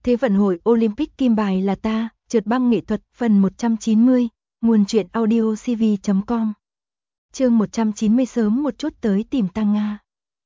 Thế vận hội Olympic kim bài là ta, trượt băng nghệ thuật phần 190, nguồn truyện audio cv.com. Chương 190 sớm một chút tới tìm Tăng Nga.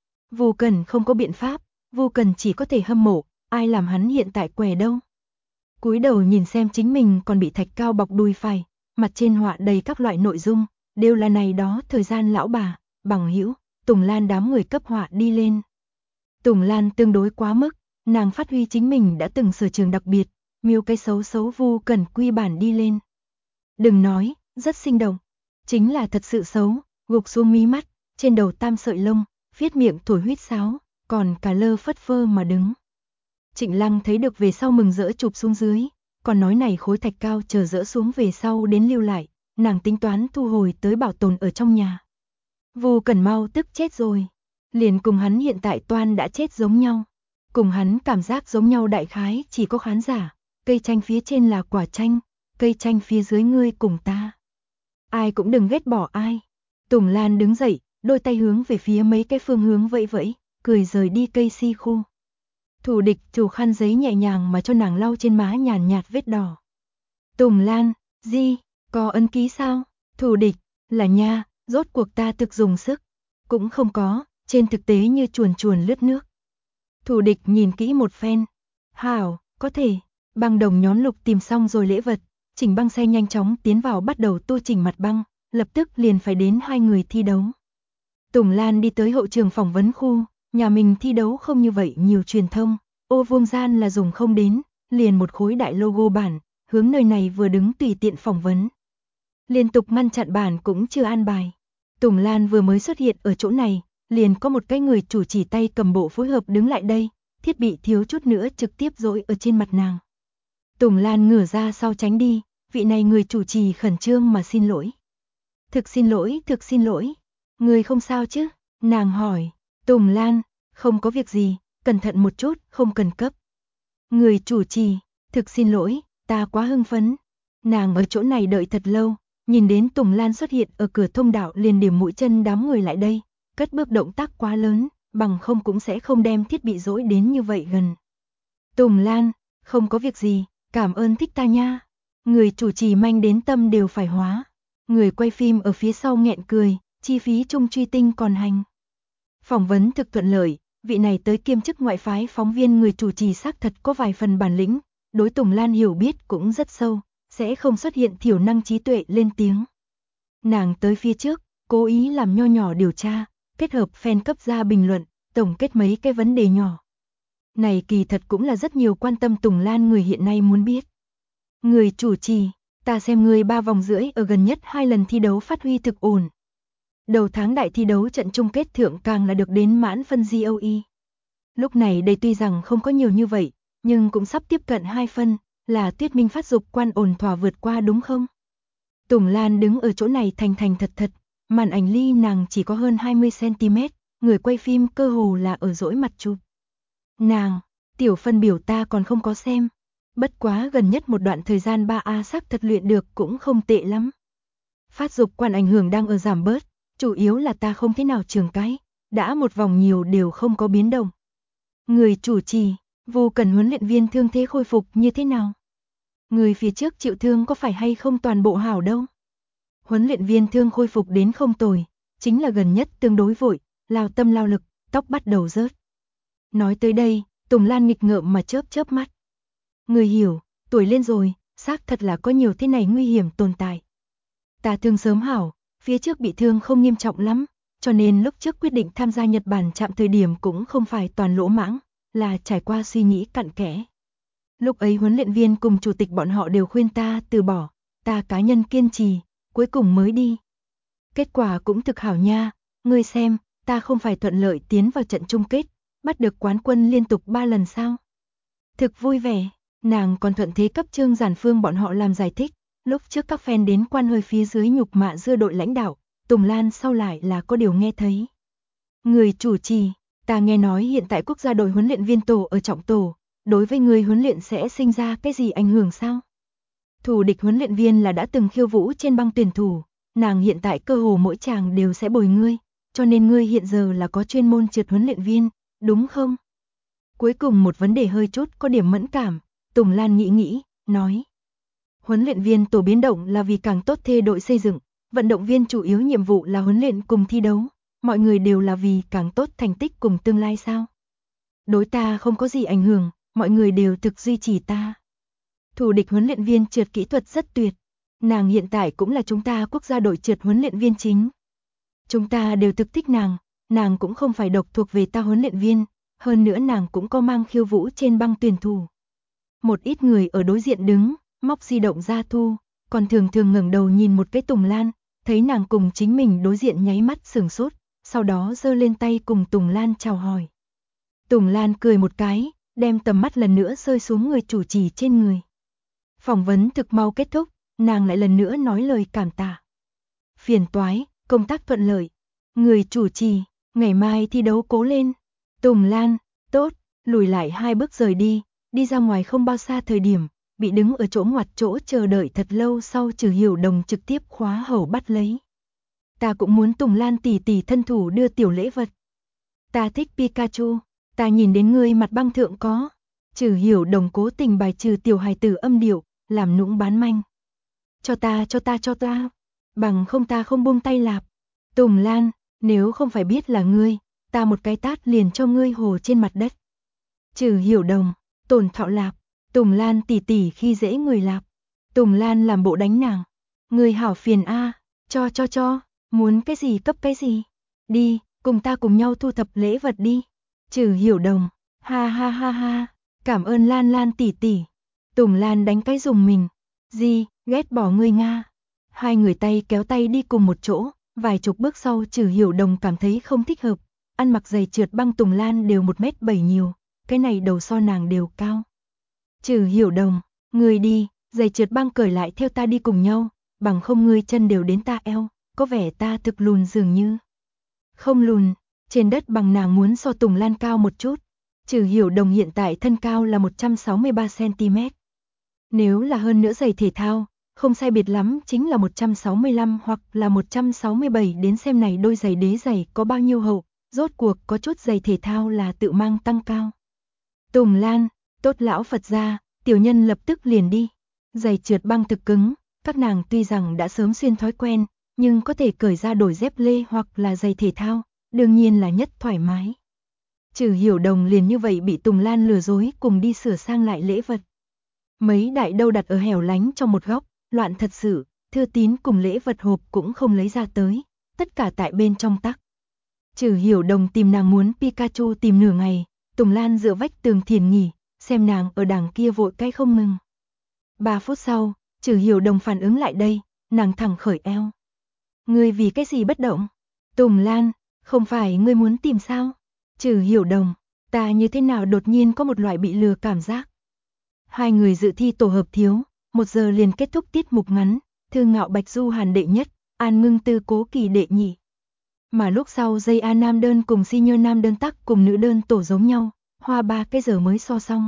Vu Cần không có biện pháp, Vu Cần chỉ có thể hâm mộ, ai làm hắn hiện tại què đâu. Cúi đầu nhìn xem chính mình còn bị thạch cao bọc đùi phải, mặt trên họa đầy các loại nội dung, đều là này đó thời gian lão bà, bằng hữu, Tùng Lan đám người cấp họa đi lên. Tùng Lan tương đối quá mức, nàng phát huy chính mình đã từng sở trường đặc biệt, miêu cái xấu xấu Vu Cần quy bản đi lên. Đừng nói, rất sinh động, chính là thật sự xấu, gục xuống mí mắt, trên đầu tam sợi lông, viết miệng thổi huýt sáo, còn cả lơ phất phơ mà đứng. Trịnh Lăng thấy được về sau mừng rỡ chụp xuống dưới, còn nói này khối thạch cao chờ dỡ xuống về sau đến lưu lại, nàng tính toán thu hồi tới bảo tồn ở trong nhà. Vu Cần mau tức chết rồi, liền cùng hắn hiện tại toan đã chết giống nhau. Cùng hắn cảm giác giống nhau đại khái chỉ có khán giả, cây chanh phía trên là quả chanh, cây chanh phía dưới ngươi cùng ta. Ai cũng đừng ghét bỏ ai. Tùng Lan đứng dậy, đôi tay hướng về phía mấy cái phương hướng vẫy vẫy, cười rời đi cây si khu. Thủ địch chủ khăn giấy nhẹ nhàng mà cho nàng lau trên má nhàn nhạt vết đỏ. Tùng Lan, gì, có ấn ký sao? Thủ địch, là nha, rốt cuộc ta thực dùng sức. Cũng không có, trên thực tế như chuồn chuồn lướt nước. Thủ địch nhìn kỹ một phen. Hảo, có thể. Băng đồng nhón lục tìm xong rồi lễ vật, chỉnh băng xe nhanh chóng tiến vào bắt đầu tô chỉnh mặt băng, lập tức liền phải đến hai người thi đấu. Tùng Lan đi tới hậu trường phỏng vấn khu, nhà mình thi đấu không như vậy nhiều truyền thông, ô vuông gian là dùng không đến, liền một khối đại logo bản, hướng nơi này vừa đứng tùy tiện phỏng vấn. Liên tục ngăn chặn bản cũng chưa an bài. Tùng Lan vừa mới xuất hiện ở chỗ này, liền có một cái người chủ chỉ tay cầm bộ phối hợp đứng lại đây, thiết bị thiếu chút nữa trực tiếp dỗi ở trên mặt nàng. Tùng Lan ngửa ra sau tránh đi, vị này người chủ trì khẩn trương mà xin lỗi. Thực xin lỗi, người không sao chứ? Nàng hỏi. Tùng Lan, không có việc gì, cẩn thận một chút, không cần cấp. Người chủ trì, thực xin lỗi, ta quá hưng phấn. Nàng ở chỗ này đợi thật lâu, nhìn đến Tùng Lan xuất hiện ở cửa thông đạo liền điểm mũi chân đám người lại đây, cất bước động tác quá lớn, bằng không cũng sẽ không đem thiết bị dỗi đến như vậy gần. Tùng Lan, không có việc gì, cảm ơn thích ta nha. Người chủ trì manh đến tâm đều phải hóa. Người quay phim ở phía sau nghẹn cười, chi phí chung truy tinh còn hành. Phỏng vấn thực thuận lợi, vị này tới kiêm chức ngoại phái phóng viên người chủ trì xác thật có vài phần bản lĩnh, đối Tùng Lan hiểu biết cũng rất sâu, sẽ không xuất hiện thiểu năng trí tuệ lên tiếng. Nàng tới phía trước, cố ý làm nho nhỏ điều tra, kết hợp fan cấp ra bình luận, tổng kết mấy cái vấn đề nhỏ. Này kỳ thật cũng là rất nhiều quan tâm Tùng Lan người hiện nay muốn biết. Người chủ trì, ta xem người 3 vòng rưỡi ở gần nhất 2 lần thi đấu phát huy thực ổn. Đầu tháng đại thi đấu trận chung kết thượng càng là được đến mãn phân GOE. Lúc này đây tuy rằng không có nhiều như vậy, nhưng cũng sắp tiếp cận 2 phân, là Tuyết Minh phát dục quan ổn thỏa vượt qua đúng không? Tùng Lan đứng ở chỗ này thành thành thật thật, màn ảnh ly nàng chỉ có hơn 20cm, người quay phim cơ hồ là ở dỗi mặt chụp. Nàng, tiểu phân biểu ta còn không có xem. Bất quá gần nhất một đoạn thời gian 3A xác thật luyện được cũng không tệ lắm. Phát dục quan ảnh hưởng đang ở giảm bớt, chủ yếu là ta không thế nào trường cái, đã một vòng nhiều đều không có biến động. Người chủ trì, Vu Cần huấn luyện viên thương thế khôi phục như thế nào? Người phía trước chịu thương có phải hay không toàn bộ hảo đâu? Huấn luyện viên thương khôi phục đến không tồi, chính là gần nhất tương đối vội, lao tâm lao lực, tóc bắt đầu rớt. Nói tới đây, Tùng Lan nghịch ngợm mà chớp chớp mắt. Người hiểu, tuổi lên rồi, xác thật là có nhiều thế này nguy hiểm tồn tại. Ta thương sớm hảo, phía trước bị thương không nghiêm trọng lắm, cho nên lúc trước quyết định tham gia Nhật Bản chạm thời điểm cũng không phải toàn lỗ mãng, là trải qua suy nghĩ cặn kẽ. Lúc ấy huấn luyện viên cùng chủ tịch bọn họ đều khuyên ta từ bỏ, ta cá nhân kiên trì, cuối cùng mới đi. Kết quả cũng thực hảo nha, ngươi xem, ta không phải thuận lợi tiến vào trận chung kết, bắt được quán quân liên tục 3 lần sao? Thực vui vẻ. Nàng còn thuận thế cấp Trương Giản Phương bọn họ làm giải thích, lúc trước các fan đến quan hơi phía dưới nhục mạ dưa đội lãnh đạo, Tùng Lan sau lại là có điều nghe thấy. Người chủ trì, ta nghe nói hiện tại quốc gia đội huấn luyện viên tổ ở trọng tổ, đối với người huấn luyện sẽ sinh ra cái gì ảnh hưởng sao? Thủ địch huấn luyện viên là đã từng khiêu vũ trên băng tuyển thủ, nàng hiện tại cơ hồ mỗi chàng đều sẽ bồi ngươi, cho nên ngươi hiện giờ là có chuyên môn trượt huấn luyện viên, đúng không? Cuối cùng một vấn đề hơi chút có điểm mẫn cảm, Tùng Lan nghĩ, nói. Huấn luyện viên tổ biến động là vì càng tốt thê đội xây dựng, vận động viên chủ yếu nhiệm vụ là huấn luyện cùng thi đấu, mọi người đều là vì càng tốt thành tích cùng tương lai sao? Đối ta không có gì ảnh hưởng, mọi người đều thực duy trì ta. Thủ địch huấn luyện viên trượt kỹ thuật rất tuyệt, nàng hiện tại cũng là chúng ta quốc gia đội trượt huấn luyện viên chính. Chúng ta đều thực thích nàng cũng không phải độc thuộc về ta huấn luyện viên, hơn nữa nàng cũng có mang khiêu vũ trên băng tuyển thủ. Một ít người ở đối diện đứng, móc di động ra thu, còn thường ngẩng đầu nhìn một cái Tùng Lan, thấy nàng cùng chính mình đối diện nháy mắt sửng sốt, sau đó giơ lên tay cùng Tùng Lan chào hỏi. Tùng Lan cười một cái, đem tầm mắt lần nữa rơi xuống người chủ trì trên người. Phỏng vấn thực mau kết thúc, nàng lại lần nữa nói lời cảm tạ. Phiền toái, công tác thuận lợi. Người chủ trì, ngày mai thi đấu cố lên. Tùng Lan, tốt, lùi lại 2 bước rời đi ra ngoài không bao xa thời điểm, bị đứng ở chỗ ngoặt chỗ chờ đợi thật lâu sau Trừ Hiểu Đồng trực tiếp khóa hầu bắt lấy. Ta cũng muốn Tùng Lan tỷ tỷ thân thủ đưa tiểu lễ vật. Ta thích Pikachu, ta nhìn đến ngươi mặt băng thượng có. Trừ Hiểu Đồng cố tình bài trừ tiểu hài tử âm điệu, làm nũng bán manh. Cho ta, bằng không ta không buông tay lạp. Tùng Lan, nếu không phải biết là ngươi, ta một cái tát liền cho ngươi hồ trên mặt đất. Trừ Hiểu Đồng, tổn thạo lạp, Tùng Lan tỷ tỷ khi dễ người lạp. Tùng Lan làm bộ đánh nàng. Ngươi hảo phiền a, cho, muốn cái gì cấp cái gì. Đi, cùng ta cùng nhau thu thập lễ vật đi. Trừ Hiểu Đồng, ha, cảm ơn Lan tỷ tỷ. Tùng Lan đánh cái dùng mình. Gì, ghét bỏ ngươi Nga. Hai người tay kéo tay đi cùng một chỗ, vài chục bước sau Trừ Hiểu Đồng cảm thấy không thích hợp. Ăn mặc giày trượt băng Tùng Lan đều 1m7 nhiều, cái này đầu so nàng đều cao. Trừ Hiểu Đồng, ngươi đi, giày trượt băng cởi lại theo ta đi cùng nhau, bằng không ngươi chân đều đến ta eo, có vẻ ta thực lùn dường như. Không lùn, trên đất bằng nàng muốn so Tùng Lan cao một chút. Trừ Hiểu Đồng hiện tại thân cao là 163cm. Nếu là hơn nữa giày thể thao, không sai biệt lắm chính là 165 hoặc là 167, đến xem này đôi giày đế giày có bao nhiêu hậu, rốt cuộc có chút giày thể thao là tự mang tăng cao. Tùng Lan, tốt lão Phật gia, tiểu nhân lập tức liền đi. Giày trượt băng thực cứng, các nàng tuy rằng đã sớm xuyên thói quen, nhưng có thể cởi ra đổi dép lê hoặc là giày thể thao, đương nhiên là nhất thoải mái. Trừ Hiểu Đồng liền như vậy bị Tùng Lan lừa dối cùng đi sửa sang lại lễ vật. Mấy đại đâu đặt ở hẻo lánh trong một góc, loạn thật sự, thư tín cùng lễ vật hộp cũng không lấy ra tới, tất cả tại bên trong tắc. Trừ Hiểu Đồng tìm nàng muốn Pikachu tìm nửa ngày, Tùng Lan dựa vách tường thiền nghỉ, xem nàng ở đằng kia vội cái không ngừng. 3 phút sau, Trừ Hiểu Đồng phản ứng lại đây, nàng thẳng khởi eo. Ngươi vì cái gì bất động? Tùng Lan, không phải ngươi muốn tìm sao? Trừ Hiểu Đồng, ta như thế nào đột nhiên có một loại bị lừa cảm giác. Hai người dự thi tổ hợp thiếu, 1 giờ liền kết thúc tiết mục ngắn, Thư Ngạo Bạch Du Hàn đệ nhất, An Ngưng Tư Cố Kỳ đệ nhị. Mà lúc sau JA nam đơn cùng senior nam đơn tắc cùng nữ đơn tổ giống nhau, hoa 3 cái giờ mới so xong.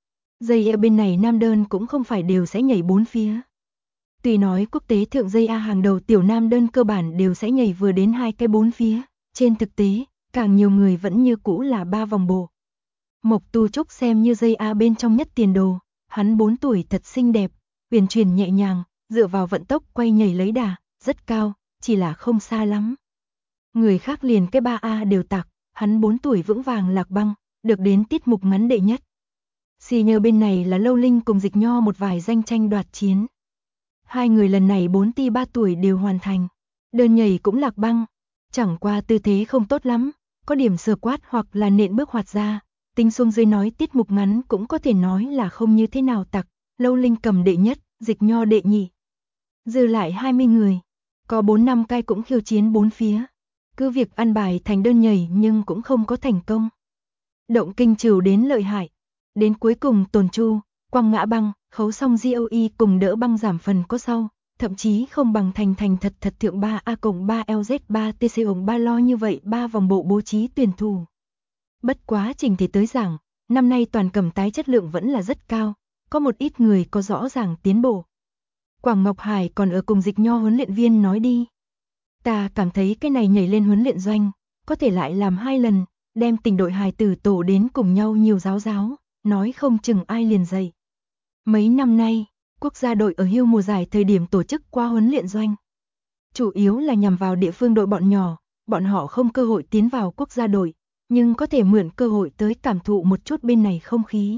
JA bên này nam đơn cũng không phải đều sẽ nhảy 4 phía. Tuy nói quốc tế thượng JA hàng đầu tiểu nam đơn cơ bản đều sẽ nhảy vừa đến 2 cái 4 phía, trên thực tế, càng nhiều người vẫn như cũ là 3 vòng bộ. Mộc Tu Trúc xem như JA bên trong nhất tiền đồ, hắn 4 tuổi thật xinh đẹp, huyền chuyển nhẹ nhàng, dựa vào vận tốc quay nhảy lấy đà, rất cao, chỉ là không xa lắm. Người khác liền cái 3A đều tạc, hắn 4 tuổi vững vàng lạc băng, được đến tiết mục ngắn đệ nhất. Senior bên này là Lâu Linh cùng Dịch Nho một vài danh tranh đoạt chiến. Hai người lần này 4 ti 3 tuổi đều hoàn thành. Đơn nhảy cũng lạc băng, chẳng qua tư thế không tốt lắm, có điểm sờ quát hoặc là nện bước hoạt ra. Tính xuống dưới nói tiết mục ngắn cũng có thể nói là không như thế nào tặc. Lâu Linh cầm đệ nhất, Dịch Nho đệ nhị. Dư lại 20 người, có 4-5 cái cũng khiêu chiến 4 phía. Cứ việc ăn bài thành đơn nhảy nhưng cũng không có thành công. Động kinh trừ đến lợi hại. Đến cuối cùng Tồn Chu, quăng ngã băng, khấu xong GOE cùng đỡ băng giảm phần có sau, thậm chí không bằng thành thật thượng 3A+3LZ3TC3 lo như vậy 3 vòng bộ bố trí tuyển thủ. Bất quá trình thể tới giảng, năm nay toàn cầm tái chất lượng vẫn là rất cao, có một ít người có rõ ràng tiến bộ. Quảng Ngọc Hải còn ở cùng Dịch Nho huấn luyện viên nói đi. Ta cảm thấy cái này nhảy lên huấn luyện doanh, có thể lại làm 2 lần, đem tình đội hài tử tổ đến cùng nhau nhiều giáo, nói không chừng ai liền dậy. Mấy năm nay, quốc gia đội ở hưu mùa giải thời điểm tổ chức qua huấn luyện doanh. Chủ yếu là nhằm vào địa phương đội bọn nhỏ, bọn họ không cơ hội tiến vào quốc gia đội, nhưng có thể mượn cơ hội tới cảm thụ một chút bên này không khí.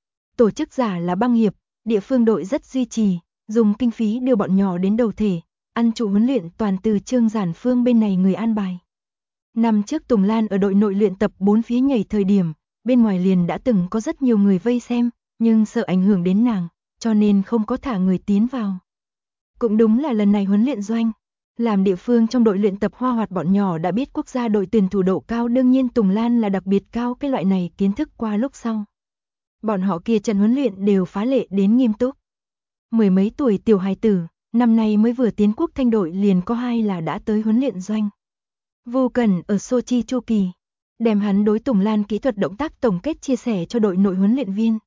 Tổ chức giả là băng hiệp, địa phương đội rất duy trì, dùng kinh phí đưa bọn nhỏ đến đầu thể, ăn trụ huấn luyện toàn từ Trương Giản Phương bên này người an bài. Năm trước Tùng Lan ở đội nội luyện tập 4 phía nhảy thời điểm, bên ngoài liền đã từng có rất nhiều người vây xem, nhưng sợ ảnh hưởng đến nàng, cho nên không có thả người tiến vào. Cũng đúng là lần này huấn luyện doanh, làm địa phương trong đội luyện tập hoa hoạt bọn nhỏ đã biết quốc gia đội tuyển thủ độ cao, đương nhiên Tùng Lan là đặc biệt cao cái loại này kiến thức qua lúc sau. Bọn họ kia trận huấn luyện đều phá lệ đến nghiêm túc. Mười mấy tuổi tiểu hài tử, năm nay mới vừa tiến quốc thanh đội liền có 2 là đã tới huấn luyện doanh. Vô Cần ở Sochi chu kỳ, đem hắn đối Tùng Lan kỹ thuật động tác tổng kết chia sẻ cho đội nội huấn luyện viên.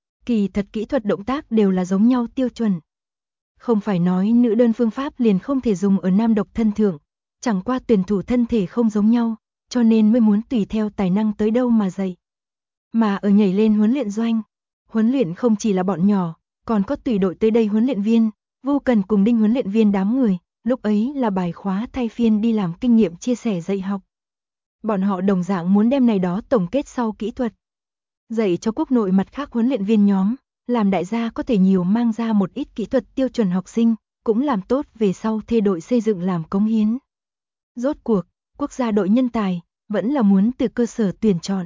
Kỳ thật kỹ thuật động tác đều là giống nhau tiêu chuẩn. Không phải nói nữ đơn phương pháp liền không thể dùng ở nam độc thân thượng, chẳng qua tuyển thủ thân thể không giống nhau, cho nên mới muốn tùy theo tài năng tới đâu mà dạy. Mà ở nhảy lên huấn luyện doanh, huấn luyện không chỉ là bọn nhỏ, còn có tùy đội tới đây huấn luyện viên, Vô Cần cùng Đinh huấn luyện viên đám người, lúc ấy là bài khóa thay phiên đi làm kinh nghiệm chia sẻ dạy học. Bọn họ đồng dạng muốn đem này đó tổng kết sau kỹ thuật, dạy cho quốc nội mặt khác huấn luyện viên nhóm, làm đại gia có thể nhiều mang ra một ít kỹ thuật tiêu chuẩn học sinh, cũng làm tốt về sau thê đội xây dựng làm cống hiến. Rốt cuộc, quốc gia đội nhân tài, vẫn là muốn từ cơ sở tuyển chọn.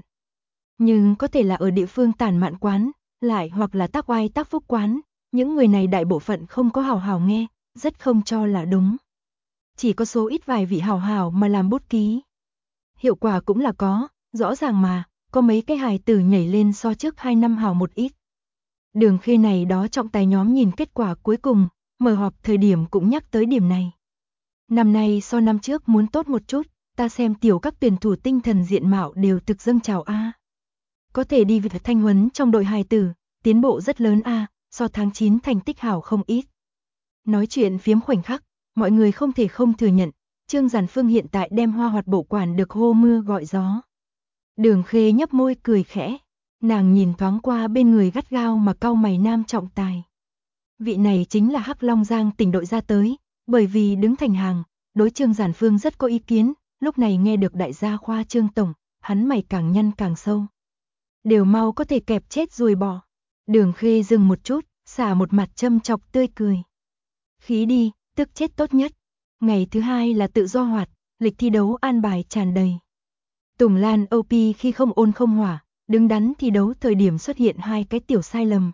Nhưng có thể là ở địa phương tản mạn quán, lại hoặc là tác oai tác phúc quán, những người này đại bộ phận không có hào hào nghe, rất không cho là đúng. Chỉ có số ít vài vị hào hào mà làm bút ký. Hiệu quả cũng là có, rõ ràng mà, có mấy cái hài tử nhảy lên so trước 2 năm hào một ít. Đường Khê này đó trọng tài nhóm nhìn kết quả cuối cùng, mở họp thời điểm cũng nhắc tới điểm này. Năm nay so năm trước muốn tốt một chút, ta xem tiểu các tuyển thủ tinh thần diện mạo đều thực dâng trào a. Có thể đi việc thanh huấn trong đội hài tử, tiến bộ rất lớn a, so tháng 9 thành tích hảo không ít. Nói chuyện phiếm khoảnh khắc, mọi người không thể không thừa nhận, Trương Giản Phương hiện tại đem hoa hoạt bộ quản được hô mưa gọi gió. Đường Khê nhấp môi cười khẽ, nàng nhìn thoáng qua bên người gắt gao mà cau mày nam trọng tài. Vị này chính là Hắc Long Giang tỉnh đội ra tới, bởi vì đứng thành hàng, đối Trương Giản Phương rất có ý kiến, lúc này nghe được đại gia khoa Trương tổng, hắn mày càng nhăn càng sâu. Đều mau có thể kẹp chết ruồi bò. Đường Khê dừng một chút, xả một mặt châm chọc tươi cười. Khí đi, tức chết tốt nhất. Ngày thứ 2 là tự do hoạt, lịch thi đấu an bài tràn đầy. Tùng Lan OP khi không ôn không hỏa, đứng đắn thi đấu thời điểm xuất hiện 2 cái tiểu sai lầm.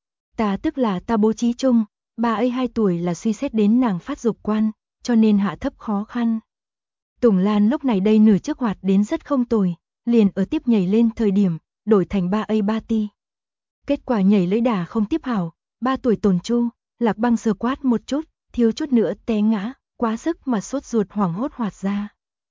Ta tức là ta bố trí chung, bà ấy 2 tuổi là suy xét đến nàng phát dục quan, cho nên hạ thấp khó khăn. Tùng Lan lúc này đây nửa trước hoạt đến rất không tồi, liền ở tiếp nhảy lên thời điểm, đổi thành 3A3 ti. Kết quả nhảy lấy đà không tiếp hảo, 3 tuổi Tồn Chu, Lạc Băng sờ quát một chút, thiếu chút nữa té ngã, quá sức mà sốt ruột hoảng hốt hoạt ra.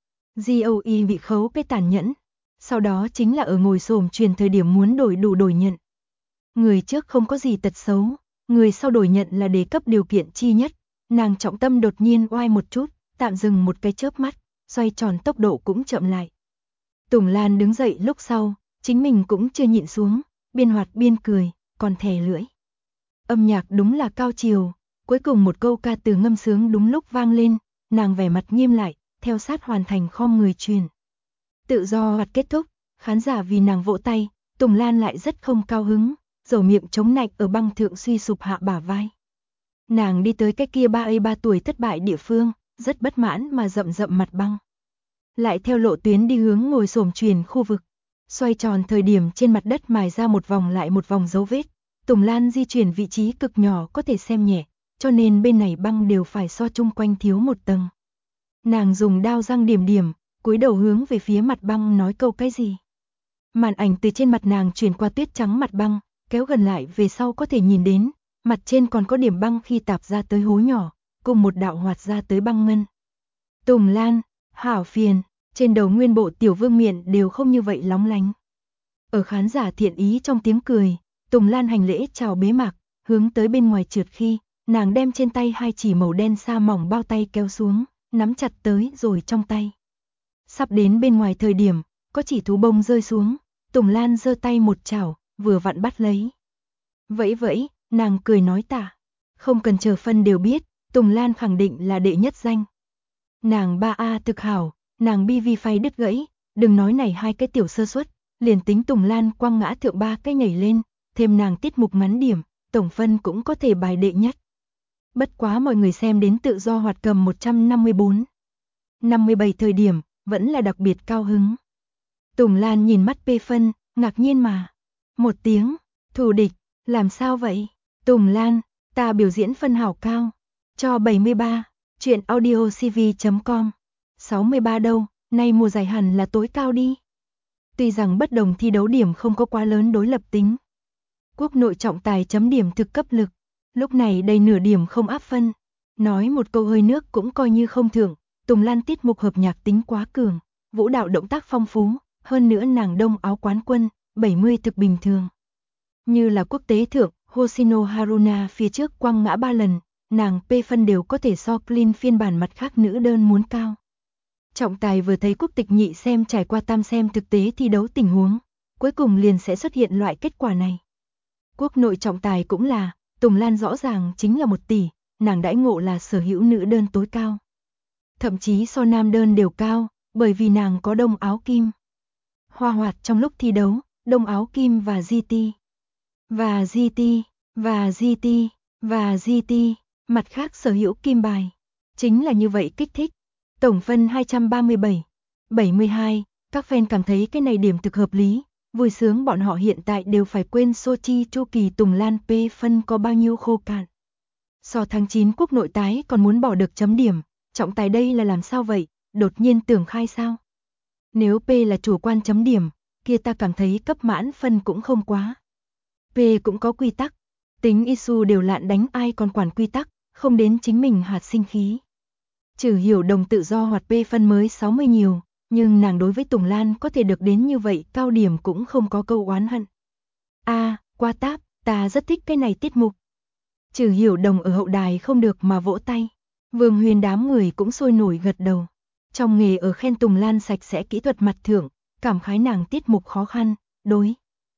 GOE bị khấu cái tàn nhẫn, sau đó chính là ở ngồi xổm truyền thời điểm muốn đổi đủ đổi nhận. Người trước không có gì tật xấu, người sau đổi nhận là đề cấp điều kiện chi nhất, nàng trọng tâm đột nhiên oai một chút, tạm dừng một cái chớp mắt, xoay tròn tốc độ cũng chậm lại. Tùng Lan đứng dậy lúc sau, chính mình cũng chưa nhịn xuống, biên hoạt biên cười, còn thè lưỡi. Âm nhạc đúng là cao chiều, cuối cùng một câu ca từ ngâm sướng đúng lúc vang lên, nàng vẻ mặt nghiêm lại, theo sát hoàn thành khom người truyền. Tự do hoạt kết thúc, khán giả vì nàng vỗ tay, Tùng Lan lại rất không cao hứng, dầu miệng chống nạnh ở băng thượng suy sụp hạ bả vai. Nàng đi tới cái kia 3A3 tuổi thất bại địa phương, rất bất mãn mà rậm rậm mặt băng. Lại theo lộ tuyến đi hướng ngồi xổm truyền khu vực, xoay tròn thời điểm trên mặt đất mài ra một vòng lại một vòng dấu vết. Tùng Lan di chuyển vị trí cực nhỏ có thể xem nhẹ, cho nên bên này băng đều phải so chung quanh thiếu một tầng. Nàng dùng đao răng điểm điểm, cúi đầu hướng về phía mặt băng nói câu cái gì. Màn ảnh từ trên mặt nàng chuyển qua tuyết trắng mặt băng, kéo gần lại về sau có thể nhìn đến, mặt trên còn có điểm băng khi tạp ra tới hố nhỏ, cùng một đạo hoạt ra tới băng ngân. Tùng Lan, hảo phiền, trên đầu nguyên bộ tiểu vương miện đều không như vậy lóng lánh. Ở khán giả thiện ý trong tiếng cười, Tùng Lan hành lễ chào bế mạc, hướng tới bên ngoài trượt khi, nàng đem trên tay 2 chỉ màu đen sa mỏng bao tay kéo xuống, nắm chặt tới rồi trong tay. Sắp đến bên ngoài thời điểm, có chỉ thú bông rơi xuống, Tùng Lan giơ tay một chảo, vừa vặn bắt lấy. Vẫy vẫy, Nàng cười nói tạ. Không cần chờ phân đều biết, Tùng Lan khẳng định là đệ nhất danh. Nàng ba a thực hảo, nàng bi vi phay đứt gãy, đừng nói này hai cái tiểu sơ suất, liền tính Tùng Lan quăng ngã thượng ba cái nhảy lên, thêm nàng tiết mục ngắn điểm, tổng phân cũng có thể bài đệ nhất. Bất quá mọi người xem đến tự do hoạt cầm 154. 57 thời điểm, vẫn là đặc biệt cao hứng. Tùng Lan nhìn mắt P phân, ngạc nhiên mà. Một tiếng, thù địch, làm sao vậy? Tùng Lan, ta biểu diễn phân hảo cao. Cho 73, chuyện audiocv.com. 63 đâu, nay mùa giải hẳn là tối cao đi. Tuy rằng bất đồng thi đấu điểm không có quá lớn đối lập tính. Quốc nội trọng tài chấm điểm thực cấp lực. Lúc này đầy nửa điểm không áp phân. Nói một câu hơi nước cũng coi như không thưởng. Tùng Lan tiết mục hợp nhạc tính quá cường. Vũ đạo động tác phong phú. Hơn nữa nàng đông áo quán quân, 70 thực bình thường. Như là quốc tế thượng, Hoshino Haruna phía trước quăng ngã 3 lần. Nàng P phân đều có thể so clean phiên bản mặt khác nữ đơn muốn cao. Trọng tài vừa thấy quốc tịch nhị xem trải qua tam xem thực tế thi đấu tình huống. Cuối cùng liền sẽ xuất hiện loại kết quả này. Quốc nội trọng tài cũng là, Tùng Lan rõ ràng chính là 1 tỷ, nàng đãi ngộ là sở hữu nữ đơn tối cao. Thậm chí so nam đơn đều cao, bởi vì nàng có đông áo kim. Hoa hoạt trong lúc thi đấu, đông áo kim và GT, mặt khác sở hữu kim bài. Chính là như vậy kích thích. Tổng phân 237, 72, các fan cảm thấy cái này điểm thực hợp lý. Vui sướng bọn họ hiện tại đều phải quên Sochi chu kỳ Tùng Lan P phân có bao nhiêu khô cạn. So tháng 9 quốc nội tái còn muốn bỏ được chấm điểm, trọng tài đây là làm sao vậy, đột nhiên tưởng khai sao? Nếu P là chủ quan chấm điểm, kia ta cảm thấy cấp mãn phân cũng không quá. P cũng có quy tắc, tính Isu đều lạn đánh ai còn quản quy tắc, không đến chính mình hạt sinh khí. Trừ Hiểu Đồng tự do hoạt P phân mới 60 nhiều, nhưng nàng đối với Tùng Lan có thể được đến như vậy cao điểm cũng không có câu oán hận. Qua táp, ta rất thích cái này tiết mục. Trừ Hiểu Đồng ở hậu đài không được mà vỗ tay. Vương Huyền đám người cũng sôi nổi gật đầu. Trong nghề ở khen Tùng Lan sạch sẽ kỹ thuật mặt thượng, cảm khái nàng tiết mục khó khăn, đối.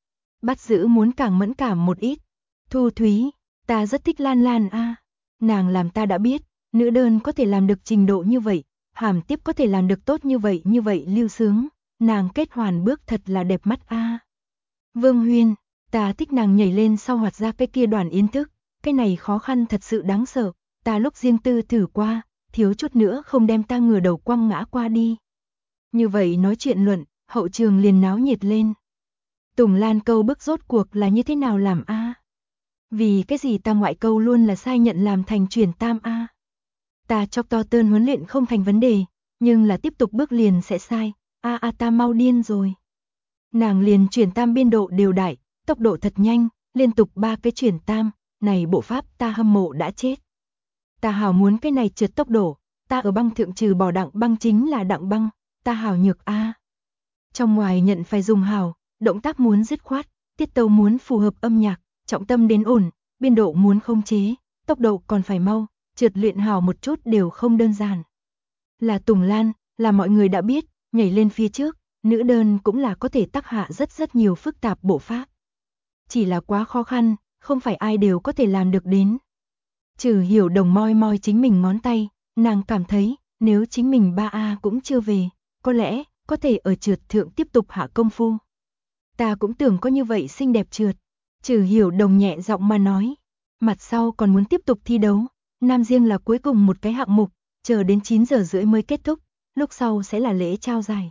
Bắt giữ muốn càng mẫn cảm một ít. Thu Thúy, ta rất thích Lan Lan a. Nàng làm ta đã biết, nữ đơn có thể làm được trình độ như vậy, hàm tiếp có thể làm được tốt như vậy lưu sướng, nàng kết hoàn bước thật là đẹp mắt a. Vương Huyên, ta thích nàng nhảy lên sau hoạt ra cái kia đoàn yến thức, cái này khó khăn thật sự đáng sợ, ta lúc riêng tư thử qua, thiếu chút nữa không đem ta ngửa đầu quăng ngã qua đi. Như vậy nói chuyện luận, hậu trường liền náo nhiệt lên. Tùng Lan câu bước rốt cuộc là như thế nào làm a? Vì cái gì ta ngoại câu luôn là sai nhận làm thành chuyển tam a? Ta chọc to tơn huấn luyện không thành vấn đề, nhưng là tiếp tục bước liền sẽ sai, ta mau điên rồi. Nàng liền chuyển tam biên độ đều đại, tốc độ thật nhanh, liên tục 3 cái chuyển tam, này bộ pháp ta hâm mộ đã chết. Ta hảo muốn cái này trượt tốc độ, ta ở băng thượng trừ bỏ đặng băng chính là đặng băng, ta hảo nhược a. Trong ngoài nhận phải dùng hảo, động tác muốn dứt khoát, tiết tấu muốn phù hợp âm nhạc, trọng tâm đến ổn, biên độ muốn khống chế, tốc độ còn phải mau, trượt luyện hảo một chút đều không đơn giản. Là Tùng Lan, là mọi người đã biết, nhảy lên phía trước, nữ đơn cũng là có thể tác hạ rất nhiều phức tạp bộ pháp. Chỉ là quá khó khăn, không phải ai đều có thể làm được đến. Trừ Hiểu Đồng moi chính mình ngón tay, nàng cảm thấy, nếu chính mình 3A cũng chưa về, có lẽ, có thể ở trượt thượng tiếp tục hạ công phu. Ta cũng tưởng có như vậy xinh đẹp trượt. Trừ Hiểu Đồng nhẹ giọng mà nói, mặt sau còn muốn tiếp tục thi đấu, nam riêng là cuối cùng một cái hạng mục, chờ đến 9 giờ rưỡi mới kết thúc, lúc sau sẽ là lễ trao giải.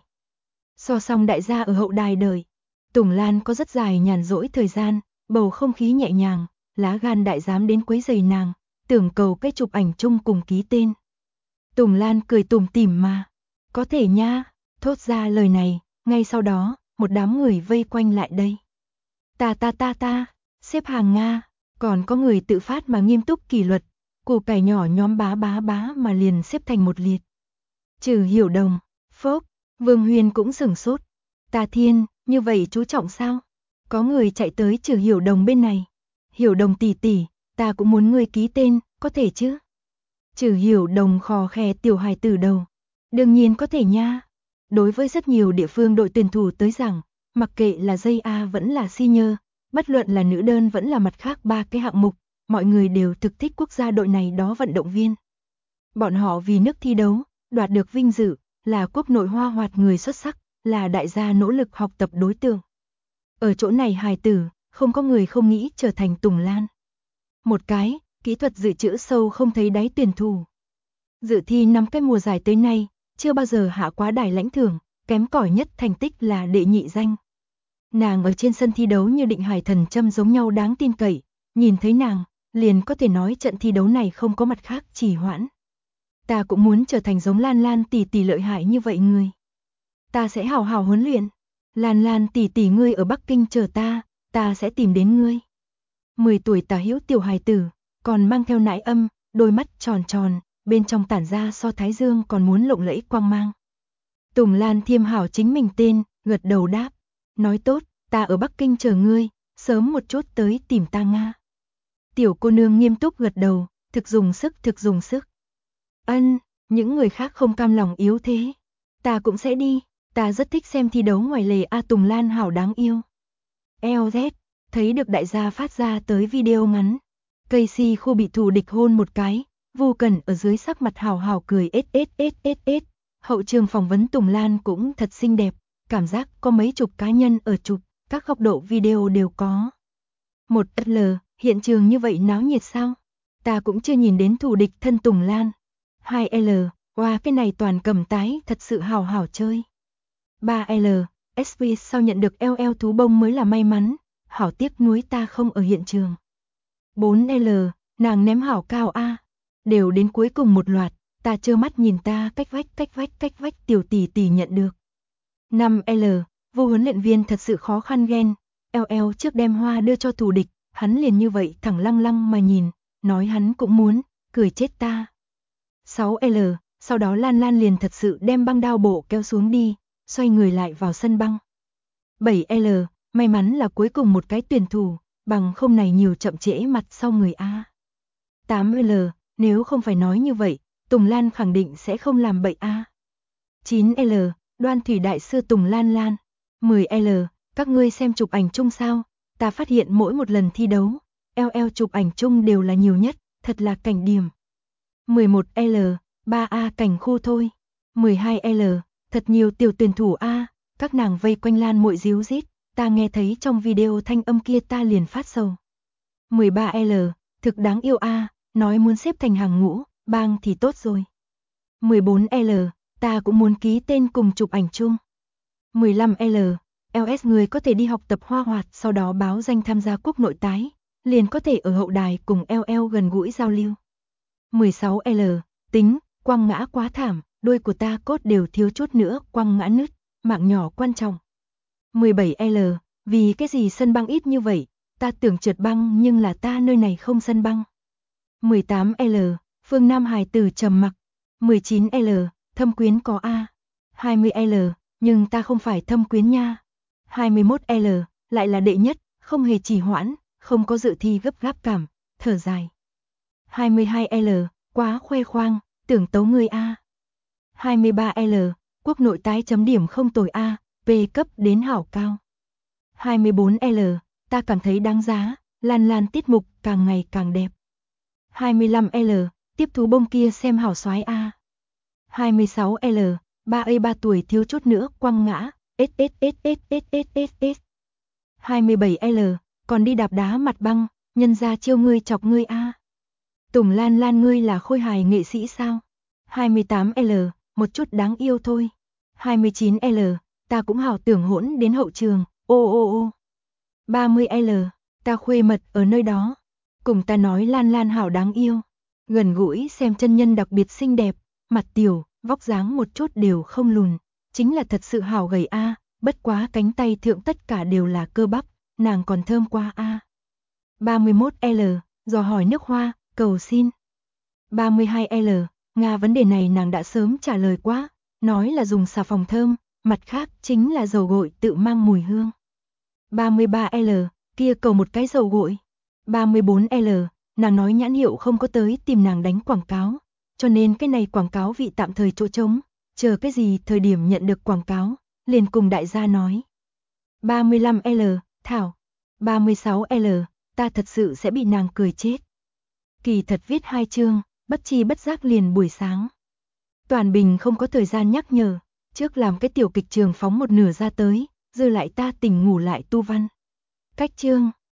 So xong đại gia ở hậu đài đợi, Tùng Lan có rất dài nhàn rỗi thời gian, bầu không khí nhẹ nhàng, lá gan đại dám đến quấy rầy nàng, tưởng cầu cái chụp ảnh chung cùng ký tên. Tùng Lan cười tủm tỉm mà, có thể nha, thốt ra lời này, ngay sau đó, một đám người vây quanh lại đây. Ta, xếp hàng Nga, còn có người tự phát mà nghiêm túc kỷ luật, củ cải nhỏ nhóm bá mà liền xếp thành một liệt. Trừ Hiểu Đồng, Phốc, Vương Huyền cũng sửng sốt. Ta thiên, như vậy chú trọng sao? Có người chạy tới Trừ Hiểu Đồng bên này. Hiểu Đồng tỷ tỷ, ta cũng muốn ngươi ký tên, có thể chứ? Trừ Hiểu Đồng khò khè tiểu hài tử đầu. Đương nhiên có thể nha. Đối với rất nhiều địa phương đội tuyển thủ tới rằng, mặc kệ là dây A vẫn là senior, Bất luận là nữ đơn vẫn là mặt khác 3 cái hạng mục, mọi người đều thực thích quốc gia đội này đó vận động viên. Bọn họ vì nước thi đấu, đoạt được vinh dự, là quốc nội hoa hoạt người xuất sắc, là đại gia nỗ lực học tập đối tượng. Ở chỗ này hài tử, không có người không nghĩ trở thành Tùng Lan. Một cái, kỹ thuật dự trữ sâu không thấy đáy tuyển thủ. Dự thi 5 cái mùa giải tới nay, chưa bao giờ hạ quá đài lãnh thưởng, kém cỏi nhất thành tích là đệ nhị danh. Nàng ở trên sân thi đấu như định hải thần châm giống nhau đáng tin cậy, nhìn thấy nàng, liền có thể nói trận thi đấu này không có mặt khác trì hoãn. Ta cũng muốn trở thành giống Lan Lan tỷ tỷ lợi hại như vậy người. Ta sẽ hào hào huấn luyện. Lan Lan tỷ tỷ ngươi ở Bắc Kinh chờ ta sẽ tìm đến ngươi. 10 tuổi tả hữu tiểu hài tử, còn mang theo nãi âm, đôi mắt tròn tròn, bên trong tản ra so thái dương còn muốn lộng lẫy quang mang. Tùng Lan thiêm hảo chính mình tên, gật đầu đáp. Nói tốt, ta ở Bắc Kinh chờ ngươi, sớm một chút tới tìm ta Nga. Tiểu cô nương nghiêm túc gật đầu, thực dùng sức. Ân, những người khác không cam lòng yếu thế. Ta cũng sẽ đi, ta rất thích xem thi đấu ngoài lề A Tùng Lan hảo đáng yêu. LZ, thấy được đại gia phát ra tới video ngắn. Casey khu bị thù địch hôn một cái, Vu Cần ở dưới sắc mặt hào hào cười ết. Hậu trường phỏng vấn Tùng Lan cũng thật xinh đẹp, cảm giác có mấy chục cá nhân ở chụp, các góc độ video đều có. 1L, hiện trường như vậy náo nhiệt sao? Ta cũng chưa nhìn đến thù địch thân Tùng Lan. 2L, wow cái này toàn cầm tái thật sự hào hào chơi. 3L, SP sau nhận được LL thú bông mới là may mắn, hảo tiếc nuối ta không ở hiện trường. 4L, nàng ném hảo cao A, đều đến cuối cùng một loạt, ta trơ mắt nhìn ta cách vách tiểu tỷ tỷ nhận được. 5L, vô huấn luyện viên thật sự khó khăn ghen, LL trước đem hoa đưa cho thù địch, hắn liền như vậy thẳng lăng lăng mà nhìn, nói hắn cũng muốn, cười chết ta. 6L, sau đó Lan Lan liền thật sự đem băng đao bộ kéo xuống đi, xoay người lại vào sân băng. 7L, may mắn là cuối cùng một cái tuyển thủ, bằng không này nhiều chậm trễ mặt sau người A. 8L, nếu không phải nói như vậy, Tùng Lan khẳng định sẽ không làm bậy A. 9L, Đoan Thủy Đại sư Tùng Lan Lan. 10L, các ngươi xem chụp ảnh chung sao, ta phát hiện mỗi một lần thi đấu, LL chụp ảnh chung đều là nhiều nhất, thật là cảnh điểm. 11L, 3A cảnh khu thôi. 12L, thật nhiều tiểu tuyển thủ A, các nàng vây quanh Lan muội díu dít, ta nghe thấy trong video thanh âm kia ta liền phát sầu. 13L, thực đáng yêu A, nói muốn xếp thành hàng ngũ, bang thì tốt rồi. 14L, ta cũng muốn ký tên cùng chụp ảnh chung. 15L, LS người có thể đi học tập hoa hoạt sau đó báo danh tham gia quốc nội tái, liền có thể ở hậu đài cùng LL gần gũi giao lưu. 16L, tính, quăng ngã quá thảm, đuôi của ta cốt đều thiếu chút nữa quăng ngã nứt, mạng nhỏ quan trọng. 17L, vì cái gì sân băng ít như vậy, ta tưởng trượt băng nhưng là ta nơi này không sân băng. 18L, Phương Nam hài tử trầm mặc. 19L, thâm quyến có A. 20L, nhưng ta không phải thâm quyến nha. 21L, lại là đệ nhất, không hề trì hoãn, không có dự thi gấp gáp cảm, thở dài. 22L, quá khoe khoang, tưởng tấu người A. 23L, quốc nội tái chấm điểm không tồi A, P cấp đến hảo cao. 24L, ta cảm thấy đáng giá, Lan Lan tiết mục càng ngày càng đẹp. 25L, tiếp thú bông kia xem hảo soái A. 26L, 3 tuổi thiếu chút nữa quăng ngã, s. 27L, còn đi đạp đá mặt băng, nhân ra chiêu ngươi chọc ngươi A. Tùng Lan Lan ngươi là khôi hài nghệ sĩ sao? 28L, một chút đáng yêu thôi. 29L, ta cũng hảo tưởng hỗn đến hậu trường, ô. 30L, ta khuê mật ở nơi đó. Cùng ta nói Lan Lan hảo đáng yêu. Gần gũi xem chân nhân đặc biệt xinh đẹp, mặt tiểu, vóc dáng một chút đều không lùn. Chính là thật sự hảo gầy A, bất quá cánh tay thượng tất cả đều là cơ bắp, nàng còn thơm qua A. 31L, dò hỏi nước hoa, cầu xin. 32L, Nga vấn đề này nàng đã sớm trả lời quá, nói là dùng xà phòng thơm, mặt khác chính là dầu gội tự mang mùi hương. 33L, kia cầu một cái dầu gội. 34L, nàng nói nhãn hiệu không có tới tìm nàng đánh quảng cáo, cho nên cái này quảng cáo vị tạm thời chỗ trống, chờ cái gì thời điểm nhận được quảng cáo, liền cùng đại gia nói. 35L, Thảo, 36L, ta thật sự sẽ bị nàng cười chết. Kỳ thật viết 2 chương, bất chi bất giác liền buổi sáng. Toàn Bình không có thời gian nhắc nhở, trước làm cái tiểu kịch trường phóng một nửa ra tới, dư lại ta tỉnh ngủ lại tu văn. Cách chương